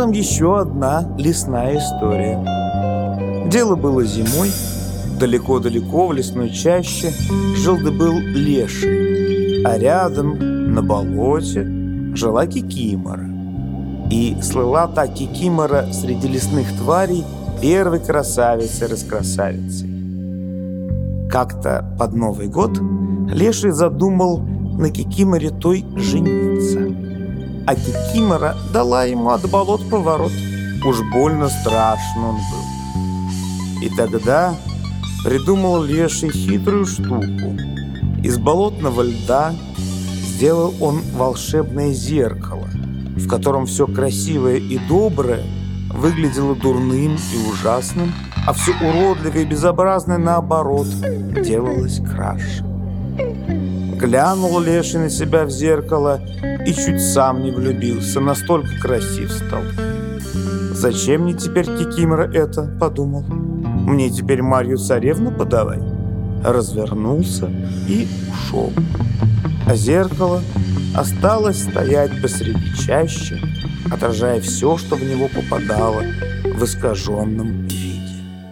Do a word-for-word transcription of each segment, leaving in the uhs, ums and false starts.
нам еще одна лесная история. Дело было зимой. Далеко-далеко в лесной чаще жил-да-был леший, а рядом, на болоте, жила кикимора. И слыла та кикимора среди лесных тварей первой красавицей-раскрасавицей. Как-то под Новый год леший задумал на кикиморе той жениться. А кикимора дала ему от болот поворот. Уж больно страшен он был. И тогда придумал леший хитрую штуку. Из болотного льда сделал он волшебное зеркало, в котором все красивое и доброе выглядело дурным и ужасным, а все уродливое и безобразное, наоборот, делалось краше. Глянул леший на себя в зеркало и чуть сам не влюбился, настолько красив стал. «Зачем мне теперь кикимора это?» — подумал. «Мне теперь Марью царевну подавай». Развернулся и ушел. А зеркало осталось стоять посреди чащи, отражая все, что в него попадало в искаженном виде.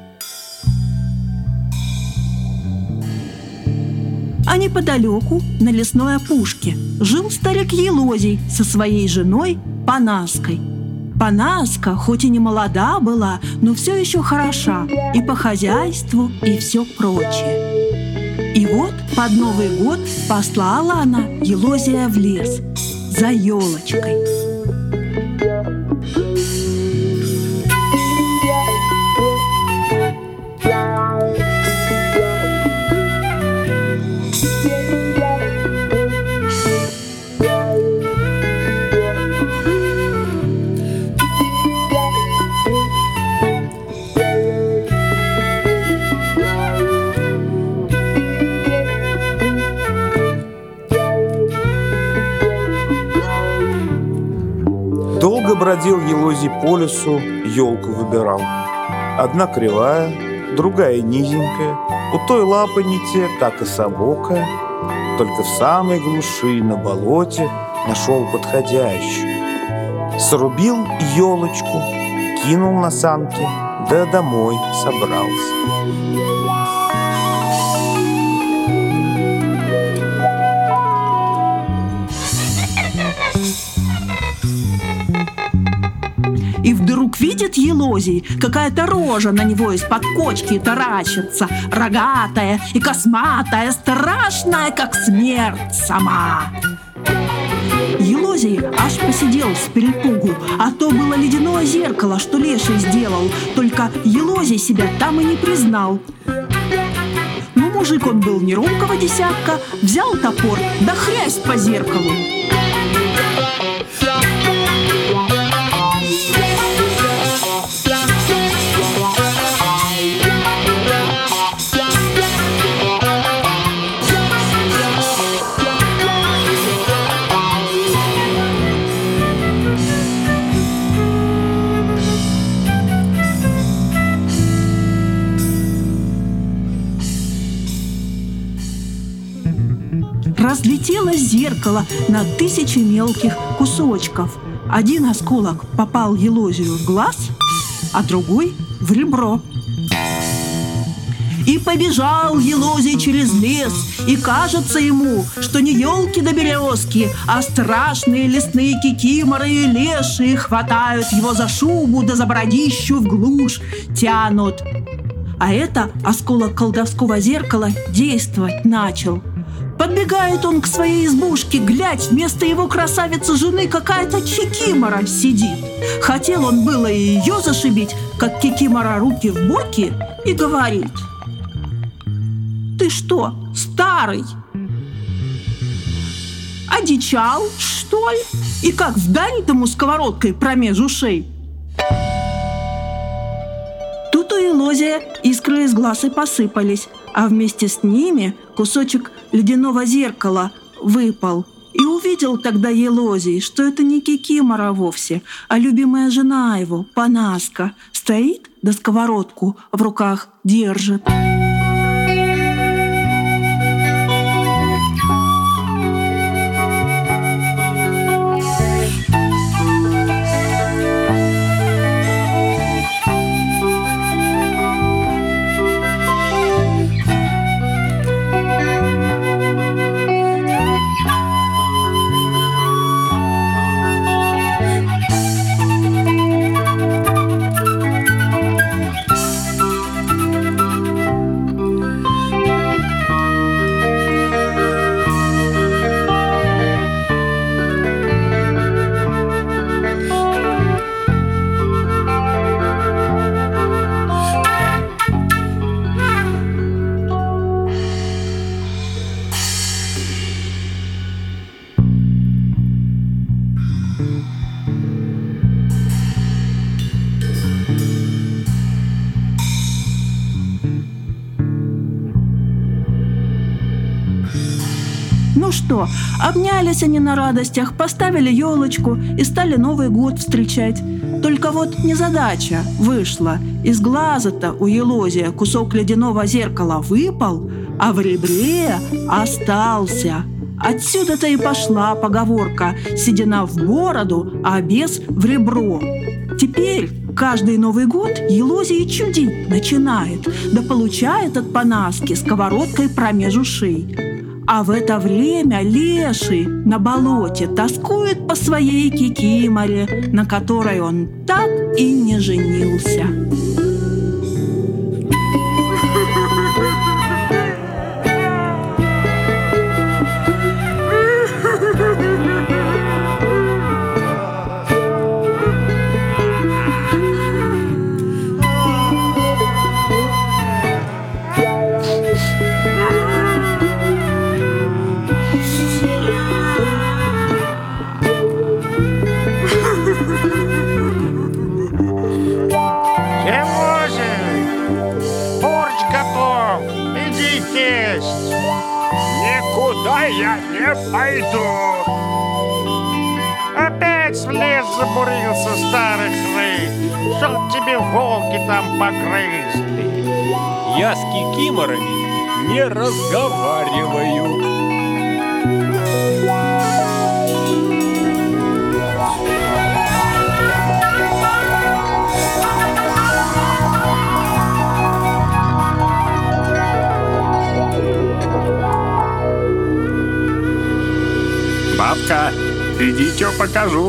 А неподалеку, на лесной опушке, жил старик Елозий со своей женой Панаской. Панаска, хоть и не молода была, но все еще хороша и по хозяйству, и все прочее. И вот под Новый год послала она Елозия в лес за елочкой. Долго бродил Елозий по лесу, елку выбирал. Одна кривая, другая низенькая, у той лапы не те, так и собокая. Только в самой глуши на болоте нашел подходящую. Срубил елочку, кинул на санки, да домой собрался. И вдруг видит Елозий, какая-то рожа на него из-под кочки таращится, рогатая и косматая, страшная, как смерть сама. Елозий аж посидел с перепугу, а то было ледяное зеркало, что леший сделал, только Елозий себя там и не признал. Но мужик он был не робкого десятка, взял топор, да хрясь по зеркалу. Разлетелось зеркало на тысячи мелких кусочков. Один осколок попал Елозию в глаз, а другой в ребро. И побежал Елозий через лес, и кажется ему, что не елки да березки, а страшные лесные кикиморы и лешие хватают его за шубу да за бородищу в глушь тянут. А это осколок колдовского зеркала действовать начал. Подбегает он к своей избушке, глядь, вместо его красавицы жены какая-то кикимора сидит. Хотел он было и ее зашибить, как кикимора руки в боки, и говорит: «Ты что, старый? Одичал, что ли? И как вдарит ему сковородкой промеж ушей?» Тут у Елозия искры из глаз и посыпались, а вместе с ними кусочек ледяного зеркала выпал. И увидел тогда Елозий, что это не кикимора вовсе, а любимая жена его, Панаска, стоит да сковородку в руках держит. Ну что, обнялись они на радостях, поставили елочку и стали Новый год встречать. Только вот незадача вышла. Из глаза-то у Елозия кусок ледяного зеркала выпал, а в ребре остался. Отсюда-то и пошла поговорка «седина в бороду, а бес в ребро». Теперь каждый Новый год Елозий чудить начинает, да получает от Парнаски сковородкой промеж ушей. А в это время Леший на болоте тоскует по своей кикиморе, на которой он так и не женился. Никуда я не пойду. Опять в лес забурился старый хры. Чтоб тебе волки там погрызли. Я с кикиморами не разговариваю. Бабка, иди, что покажу.